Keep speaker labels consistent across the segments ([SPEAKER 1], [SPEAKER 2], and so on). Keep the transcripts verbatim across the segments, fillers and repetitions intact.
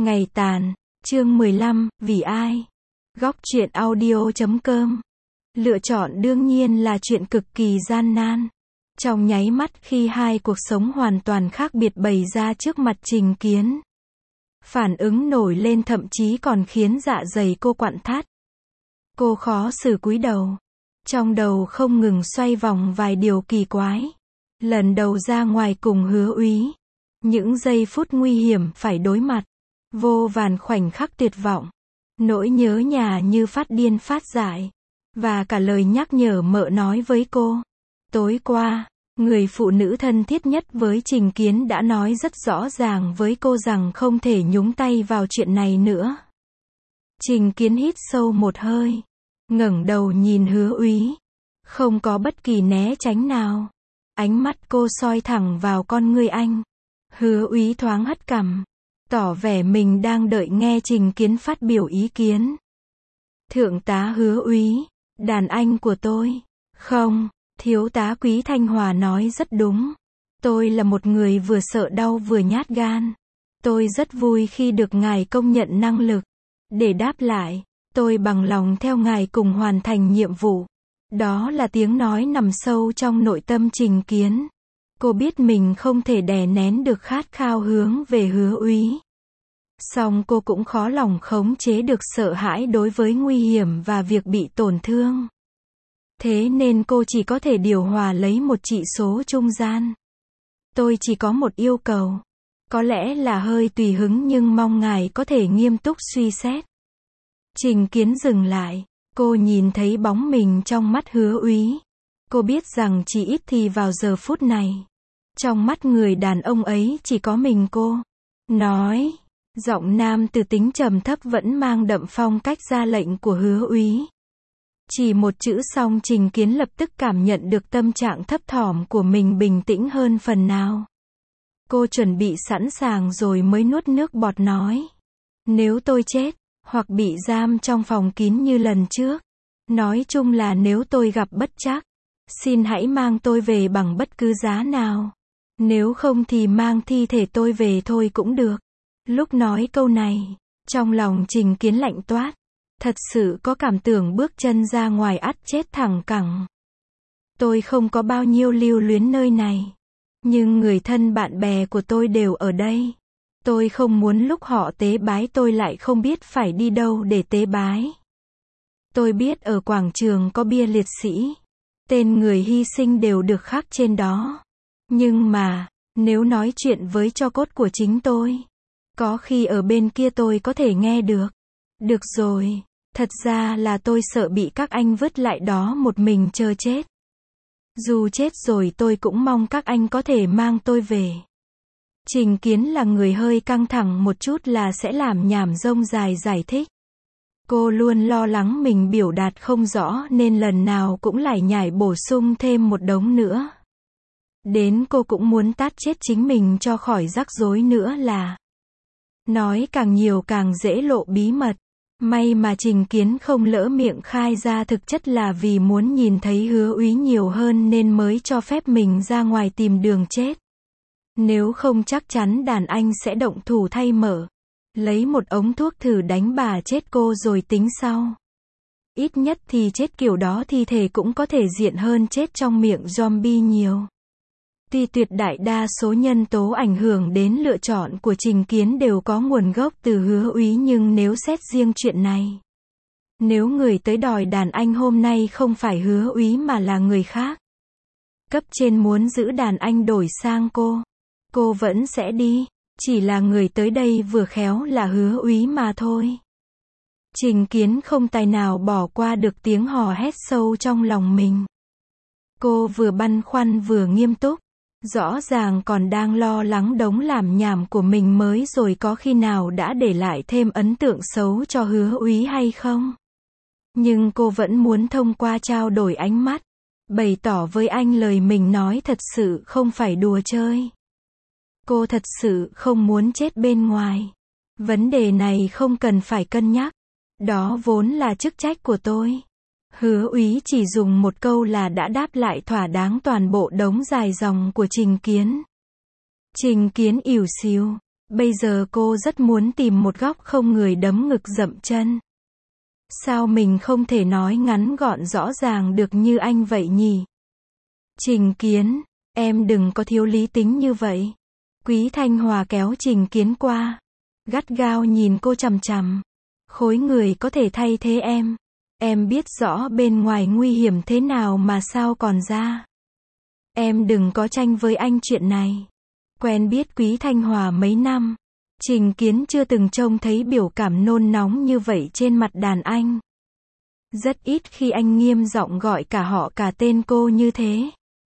[SPEAKER 1] Ngày tàn, chương mười lăm, vì ai? Góc truyện audio chấm com. Lựa chọn đương nhiên là chuyện cực kỳ gian nan. Trong nháy mắt khi hai cuộc sống hoàn toàn khác biệt bày ra trước mặt Trình Kiến. Phản ứng nổi lên thậm chí còn khiến dạ dày cô quặn thắt. Cô khó xử cúi đầu. Trong đầu không ngừng xoay vòng vài điều kỳ quái. Lần đầu ra ngoài cùng Hứa Úy. Những giây phút nguy hiểm phải đối mặt. Vô vàn khoảnh khắc tuyệt vọng. Nỗi nhớ nhà như phát điên phát dại. Và cả lời nhắc nhở mợ nói với cô. Tối qua, người phụ nữ thân thiết nhất với Trình Kiến đã nói rất rõ ràng với cô rằng không thể nhúng tay vào chuyện này nữa. Trình Kiến hít sâu một hơi. Ngẩng đầu nhìn Hứa Úy. Không có bất kỳ né tránh nào. Ánh mắt cô soi thẳng vào con ngươi anh. Hứa Úy thoáng hất cằm. Tỏ vẻ mình đang đợi nghe Trình Kiến phát biểu ý kiến. Thượng tá Hứa Úy, đàn anh của tôi. Không, thiếu tá Quý Thanh Hòa nói rất đúng. Tôi là một người vừa sợ đau vừa nhát gan. Tôi rất vui khi được ngài công nhận năng lực. Để đáp lại, tôi bằng lòng theo ngài cùng hoàn thành nhiệm vụ. Đó là tiếng nói nằm sâu trong nội tâm Trình Kiến. Cô biết mình không thể đè nén được khát khao hướng về Hứa Úy. Song cô cũng khó lòng khống chế được sợ hãi đối với nguy hiểm và việc bị tổn thương. Thế nên cô chỉ có thể điều hòa lấy một trị số trung gian. Tôi chỉ có một yêu cầu. Có lẽ là hơi tùy hứng nhưng mong ngài có thể nghiêm túc suy xét. Trình Kiến dừng lại. Cô nhìn thấy bóng mình trong mắt Hứa Úy. Cô biết rằng chỉ ít thì vào giờ phút này. Trong mắt người đàn ông ấy chỉ có mình cô. Nói. Giọng nam từ tính trầm thấp vẫn mang đậm phong cách ra lệnh của Hứa Úy. Chỉ một chữ xong Trình Kiến lập tức cảm nhận được tâm trạng thấp thỏm của mình bình tĩnh hơn phần nào. Cô chuẩn bị sẵn sàng rồi mới nuốt nước bọt nói. Nếu tôi chết, hoặc bị giam trong phòng kín như lần trước. Nói chung là nếu tôi gặp bất trắc, xin hãy mang tôi về bằng bất cứ giá nào. Nếu không thì mang thi thể tôi về thôi cũng được. Lúc nói câu này, trong lòng Trình Kiến lạnh toát. Thật sự có cảm tưởng bước chân ra ngoài ắt chết thẳng cẳng. Tôi không có bao nhiêu lưu luyến nơi này. Nhưng người thân bạn bè của tôi đều ở đây. Tôi không muốn lúc họ tế bái tôi lại không biết phải đi đâu để tế bái. Tôi biết ở quảng trường có bia liệt sĩ. Tên người hy sinh đều được khắc trên đó. Nhưng mà, nếu nói chuyện với tro cốt của chính tôi, có khi ở bên kia tôi có thể nghe được. Được rồi, thật ra là tôi sợ bị các anh vứt lại đó một mình chờ chết. Dù chết rồi tôi cũng mong các anh có thể mang tôi về. Trình Kiến là người hơi căng thẳng một chút là sẽ làm nhảm rông dài giải thích. Cô luôn lo lắng mình biểu đạt không rõ nên lần nào cũng lải nhải bổ sung thêm một đống nữa. Đến cô cũng muốn tát chết chính mình cho khỏi rắc rối nữa là. Nói càng nhiều càng dễ lộ bí mật. May mà Trình Kiến không lỡ miệng khai ra thực chất là vì muốn nhìn thấy Hứa Úy nhiều hơn nên mới cho phép mình ra ngoài tìm đường chết. Nếu không chắc chắn đàn anh sẽ động thủ thay mở. Lấy một ống thuốc thử đánh bà chết cô rồi tính sau. Ít nhất thì chết kiểu đó thi thể cũng có thể diện hơn chết trong miệng zombie nhiều. Tuy tuyệt đại đa số nhân tố ảnh hưởng đến lựa chọn của Trình Kiến đều có nguồn gốc từ Hứa Úy nhưng nếu xét riêng chuyện này. Nếu người tới đòi đàn anh hôm nay không phải Hứa Úy mà là người khác. Cấp trên muốn giữ đàn anh đổi sang cô. Cô vẫn sẽ đi. Chỉ là người tới đây vừa khéo là Hứa Úy mà thôi. Trình Kiến không tài nào bỏ qua được tiếng hò hét sâu trong lòng mình. Cô vừa băn khoăn vừa nghiêm túc. Rõ ràng còn đang lo lắng đống làm nhảm của mình mới rồi có khi nào đã để lại thêm ấn tượng xấu cho Hứa Úy hay không? Nhưng cô vẫn muốn thông qua trao đổi ánh mắt, bày tỏ với anh lời mình nói thật sự không phải đùa chơi. Cô thật sự không muốn chết bên ngoài. Vấn đề này không cần phải cân nhắc. Đó vốn là chức trách của tôi. Hứa Úy chỉ dùng một câu là đã đáp lại thỏa đáng toàn bộ đống dài dòng của Trình Kiến. Trình Kiến ỉu xìu. Bây giờ cô rất muốn tìm một góc không người đấm ngực dậm chân. Sao mình không thể nói ngắn gọn rõ ràng được như anh vậy nhỉ? Trình Kiến, em đừng có thiếu lý tính như vậy. Quý Thanh Hòa kéo Trình Kiến qua, gắt gao nhìn cô chằm chằm. Khối người có thể thay thế em. Em biết rõ bên ngoài nguy hiểm thế nào mà sao còn ra. Em đừng có tranh với anh chuyện này. Quen biết Quý Thanh Hòa mấy năm, Trình Kiến chưa từng trông thấy biểu cảm nôn nóng như vậy trên mặt đàn anh. Rất ít khi anh nghiêm giọng gọi cả họ cả tên cô như thế.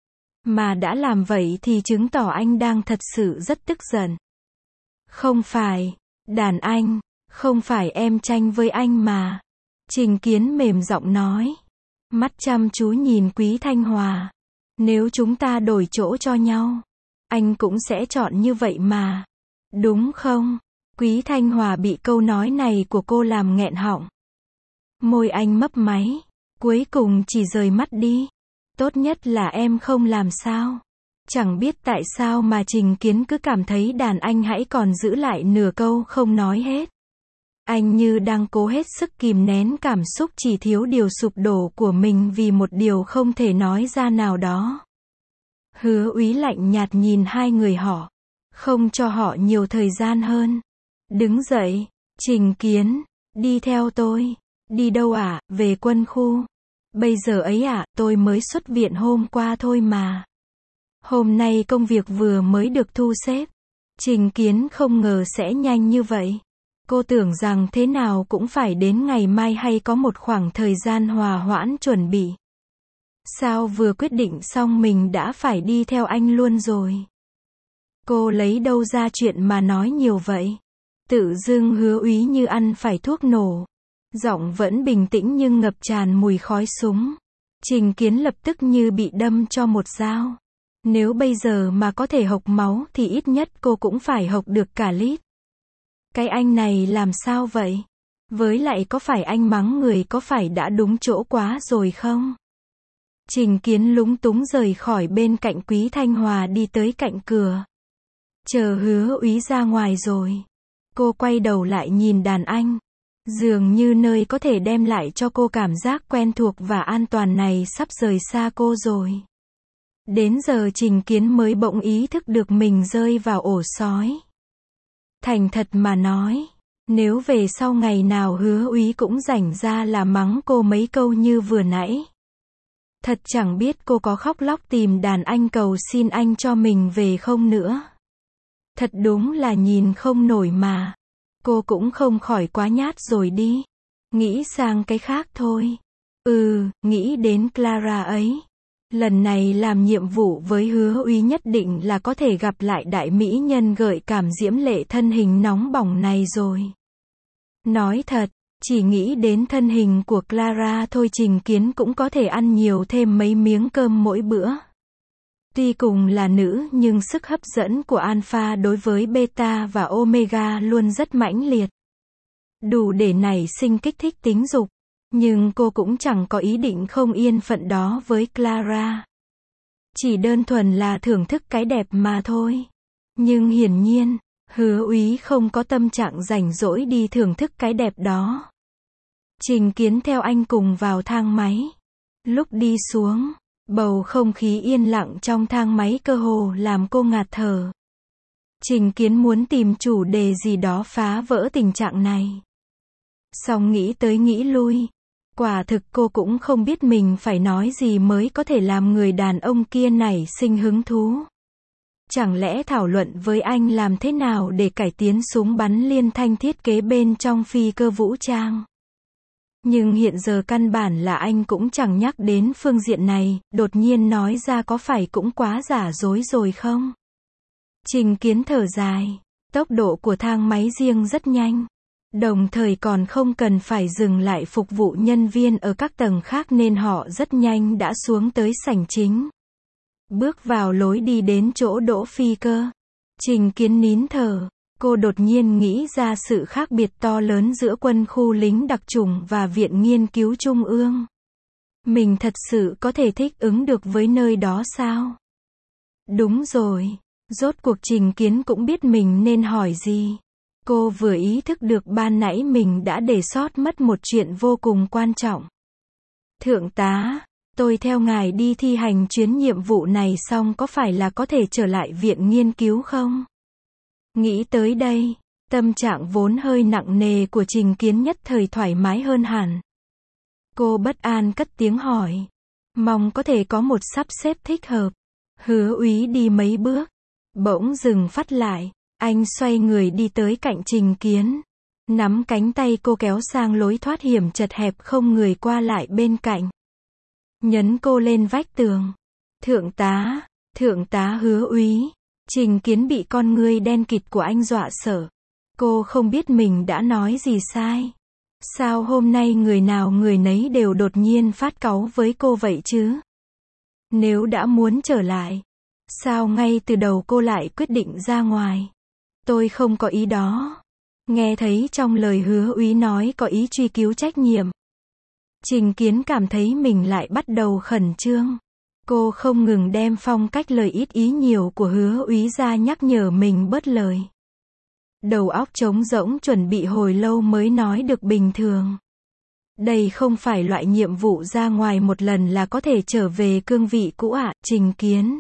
[SPEAKER 1] Mà đã làm vậy thì chứng tỏ anh đang thật sự rất tức giận. Không phải, đàn anh, không phải em tranh với anh mà. Trình Kiến mềm giọng nói. Mắt chăm chú nhìn Quý Thanh Hòa. Nếu chúng ta đổi chỗ cho nhau, anh cũng sẽ chọn như vậy mà. Đúng không? Quý Thanh Hòa bị câu nói này của cô làm nghẹn họng. Môi anh mấp máy, cuối cùng chỉ rời mắt đi. Tốt nhất là em không làm sao. Chẳng biết tại sao mà Trình Kiến cứ cảm thấy đàn anh hãy còn giữ lại nửa câu không nói hết. Anh như đang cố hết sức kìm nén cảm xúc chỉ thiếu điều sụp đổ của mình vì một điều không thể nói ra nào đó. Hứa Úy lạnh nhạt nhìn hai người họ, không cho họ nhiều thời gian hơn. Đứng dậy, Trình Kiến, đi theo tôi. Đi đâu ạ? À? Về quân khu. Bây giờ ấy ạ, à, tôi mới xuất viện hôm qua thôi mà. Hôm nay công việc vừa mới được thu xếp. Trình Kiến không ngờ sẽ nhanh như vậy. Cô tưởng rằng thế nào cũng phải đến ngày mai hay có một khoảng thời gian hòa hoãn chuẩn bị. Sao vừa quyết định xong mình đã phải đi theo anh luôn rồi? Cô lấy đâu ra chuyện mà nói nhiều vậy? Tự dưng Hứa Úy như ăn phải thuốc nổ. Giọng vẫn bình tĩnh nhưng ngập tràn mùi khói súng. Trình Kiến lập tức như bị đâm cho một dao. Nếu bây giờ mà có thể hộc máu thì ít nhất cô cũng phải hộc được cả lít. Cái anh này làm sao vậy? Với lại có phải anh mắng người có phải đã đúng chỗ quá rồi không? Trình Kiến lúng túng rời khỏi bên cạnh Quý Thanh Hòa đi tới cạnh cửa. Chờ Hứa Úy ra ngoài rồi. Cô quay đầu lại nhìn đàn anh. Dường như nơi có thể đem lại cho cô cảm giác quen thuộc và an toàn này sắp rời xa cô rồi. Đến giờ Trình Kiến mới bỗng ý thức được mình rơi vào ổ sói. Thành thật mà nói, nếu về sau ngày nào Hứa Úy cũng rảnh ra là mắng cô mấy câu như vừa nãy. Thật chẳng biết cô có khóc lóc tìm đàn anh cầu xin anh cho mình về không nữa. Thật đúng là nhìn không nổi mà. Cô cũng không khỏi quá nhát rồi đi. Nghĩ sang cái khác thôi. Ừ, nghĩ đến Clara ấy. Lần này làm nhiệm vụ với Hứa Úy nhất định là có thể gặp lại đại mỹ nhân gợi cảm diễm lệ thân hình nóng bỏng này rồi. Nói thật, chỉ nghĩ đến thân hình của Clara thôi Trình Kiến cũng có thể ăn nhiều thêm mấy miếng cơm mỗi bữa. Tuy cùng là nữ nhưng sức hấp dẫn của alpha đối với beta và omega luôn rất mãnh liệt. Đủ để nảy sinh kích thích tính dục. Nhưng cô cũng chẳng có ý định không yên phận đó với Clara. Chỉ đơn thuần là thưởng thức cái đẹp mà thôi. Nhưng hiển nhiên, Hứa Úy không có tâm trạng rảnh rỗi đi thưởng thức cái đẹp đó. Trình Kiến theo anh cùng vào thang máy. Lúc đi xuống, bầu không khí yên lặng trong thang máy cơ hồ làm cô ngạt thở. Trình Kiến muốn tìm chủ đề gì đó phá vỡ tình trạng này. Song nghĩ tới nghĩ lui. Quả thực cô cũng không biết mình phải nói gì mới có thể làm người đàn ông kia nảy sinh hứng thú. Chẳng lẽ thảo luận với anh làm thế nào để cải tiến súng bắn liên thanh thiết kế bên trong phi cơ vũ trang? Nhưng hiện giờ căn bản là anh cũng chẳng nhắc đến phương diện này, đột nhiên nói ra có phải cũng quá giả dối rồi không? Trình Kiến thở dài, tốc độ của thang máy riêng rất nhanh. Đồng thời còn không cần phải dừng lại phục vụ nhân viên ở các tầng khác nên họ rất nhanh đã xuống tới sảnh chính. Bước vào lối đi đến chỗ đỗ phi cơ. Trình Kiến nín thở. Cô đột nhiên nghĩ ra sự khác biệt to lớn giữa quân khu lính đặc chủng và viện nghiên cứu trung ương. Mình thật sự có thể thích ứng được với nơi đó sao? Đúng rồi. Rốt cuộc Trình Kiến cũng biết mình nên hỏi gì. Cô vừa ý thức được ban nãy mình đã để sót mất một chuyện vô cùng quan trọng. Thượng tá, tôi theo ngài đi thi hành chuyến nhiệm vụ này xong có phải là có thể trở lại viện nghiên cứu không? Nghĩ tới đây, tâm trạng vốn hơi nặng nề của Trình Kiến nhất thời thoải mái hơn hẳn. Cô bất an cất tiếng hỏi. Mong có thể có một sắp xếp thích hợp. Hứa úy đi mấy bước. Bỗng dừng phát lại. Anh xoay người đi tới cạnh Trình Kiến. Nắm cánh tay cô kéo sang lối thoát hiểm chật hẹp không người qua lại bên cạnh. Nhấn cô lên vách tường. Thượng tá, thượng tá Hứa úy. Trình Kiến bị con ngươi đen kịt của anh dọa sợ. Cô không biết mình đã nói gì sai. Sao hôm nay người nào người nấy đều đột nhiên phát cáu với cô vậy chứ? Nếu đã muốn trở lại, sao ngay từ đầu cô lại quyết định ra ngoài? Tôi không có ý đó. Nghe thấy trong lời Hứa úy nói có ý truy cứu trách nhiệm. Trình Kiến cảm thấy mình lại bắt đầu khẩn trương. Cô không ngừng đem phong cách lời ít ý nhiều của Hứa úy ra nhắc nhở mình bớt lời. Đầu óc trống rỗng chuẩn bị hồi lâu mới nói được bình thường. Đây không phải loại nhiệm vụ ra ngoài một lần là có thể trở về cương vị cũ ạ, Trình Kiến.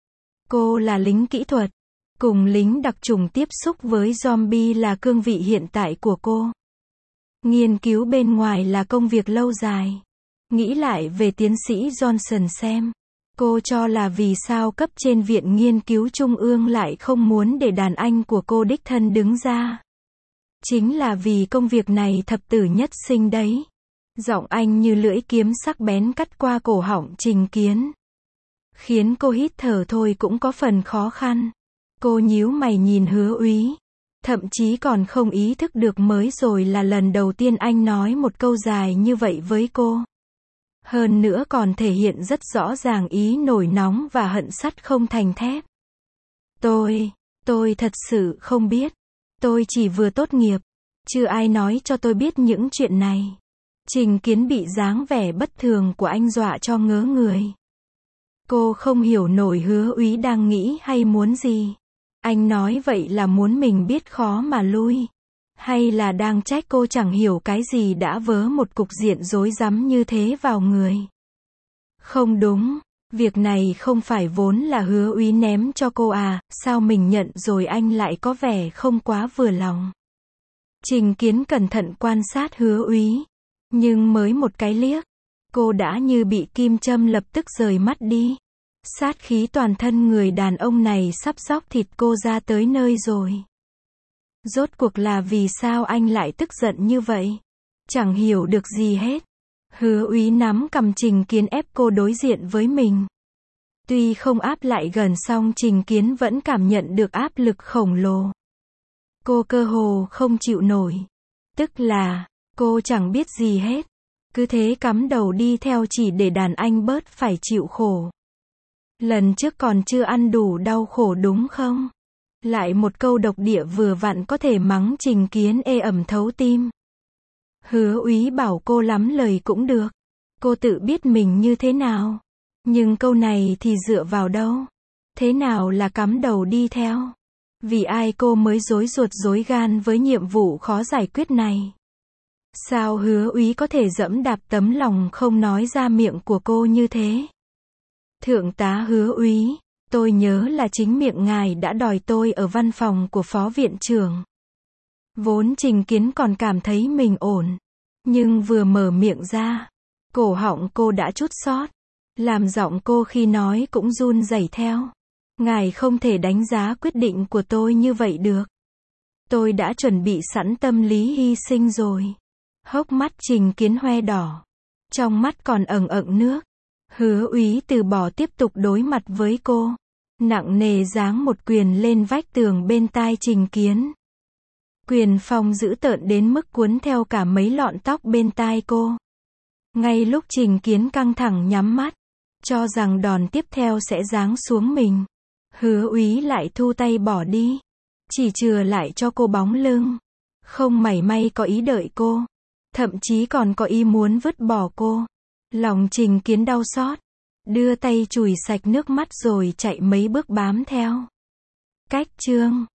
[SPEAKER 1] Cô là lính kỹ thuật. Cùng lính đặc chủng tiếp xúc với zombie là cương vị hiện tại của cô. Nghiên cứu bên ngoài là công việc lâu dài. Nghĩ lại về tiến sĩ Johnson xem. Cô cho là vì sao cấp trên viện nghiên cứu trung ương lại không muốn để đàn anh của cô đích thân đứng ra. Chính là vì công việc này thập tử nhất sinh đấy. Giọng anh như lưỡi kiếm sắc bén cắt qua cổ họng Trình Kiến. Khiến cô hít thở thôi cũng có phần khó khăn. Cô nhíu mày nhìn Hứa úy. Thậm chí còn không ý thức được mới rồi là lần đầu tiên anh nói một câu dài như vậy với cô. Hơn nữa còn thể hiện rất rõ ràng ý nổi nóng và hận sắt không thành thép. Tôi, tôi thật sự không biết. Tôi chỉ vừa tốt nghiệp. Chưa ai nói cho tôi biết những chuyện này. Trình Kiến bị dáng vẻ bất thường của anh dọa cho ngớ người. Cô không hiểu nổi Hứa úy đang nghĩ hay muốn gì. Anh nói vậy là muốn mình biết khó mà lui. Hay là đang trách cô chẳng hiểu cái gì đã vớ một cục diện rối rắm như thế vào người. Không đúng, việc này không phải vốn là Hứa úy ném cho cô à, sao mình nhận rồi anh lại có vẻ không quá vừa lòng. Trình Kiến cẩn thận quan sát Hứa úy, nhưng mới một cái liếc, cô đã như bị kim châm lập tức rời mắt đi. Sát khí toàn thân người đàn ông này sắp róc thịt cô ra tới nơi rồi. Rốt cuộc là vì sao anh lại tức giận như vậy? Chẳng hiểu được gì hết. Hứa úy nắm cầm Trình Kiến ép cô đối diện với mình. Tuy không áp lại gần song Trình Kiến vẫn cảm nhận được áp lực khổng lồ. Cô cơ hồ không chịu nổi. Tức là, cô chẳng biết gì hết. Cứ thế cắm đầu đi theo chỉ để đàn anh bớt phải chịu khổ. Lần trước còn chưa ăn đủ đau khổ đúng không? Lại một câu độc địa vừa vặn có thể mắng Trình Kiến ê ẩm thấu tim. Hứa úy bảo cô lắm lời cũng được. Cô tự biết mình như thế nào. Nhưng câu này thì dựa vào đâu? Thế nào là cắm đầu đi theo? Vì ai cô mới rối ruột rối gan với nhiệm vụ khó giải quyết này? Sao Hứa úy có thể dẫm đạp tấm lòng không nói ra miệng của cô như thế? Thượng tá Hứa úy, tôi nhớ là chính miệng ngài đã đòi tôi ở văn phòng của phó viện trưởng. Vốn Trình Kiến còn cảm thấy mình ổn. Nhưng vừa mở miệng ra, cổ họng cô đã chút xót. Làm giọng cô khi nói cũng run rẩy theo. Ngài không thể đánh giá quyết định của tôi như vậy được. Tôi đã chuẩn bị sẵn tâm lý hy sinh rồi. Hốc mắt Trình Kiến hoe đỏ. Trong mắt còn ẩn ẩn nước. Hứa úy từ bỏ tiếp tục đối mặt với cô. Nặng nề giáng một quyền lên vách tường bên tai Trình Kiến. Quyền phong dữ tợn đến mức cuốn theo cả mấy lọn tóc bên tai cô. Ngay lúc Trình Kiến căng thẳng nhắm mắt, cho rằng đòn tiếp theo sẽ giáng xuống mình. Hứa úy lại thu tay bỏ đi. Chỉ chừa lại cho cô bóng lưng. Không mảy may có ý đợi cô. Thậm chí còn có ý muốn vứt bỏ cô. Lòng Trình Kiến đau xót. Đưa tay chùi sạch nước mắt rồi chạy mấy bước bám theo. Cách chương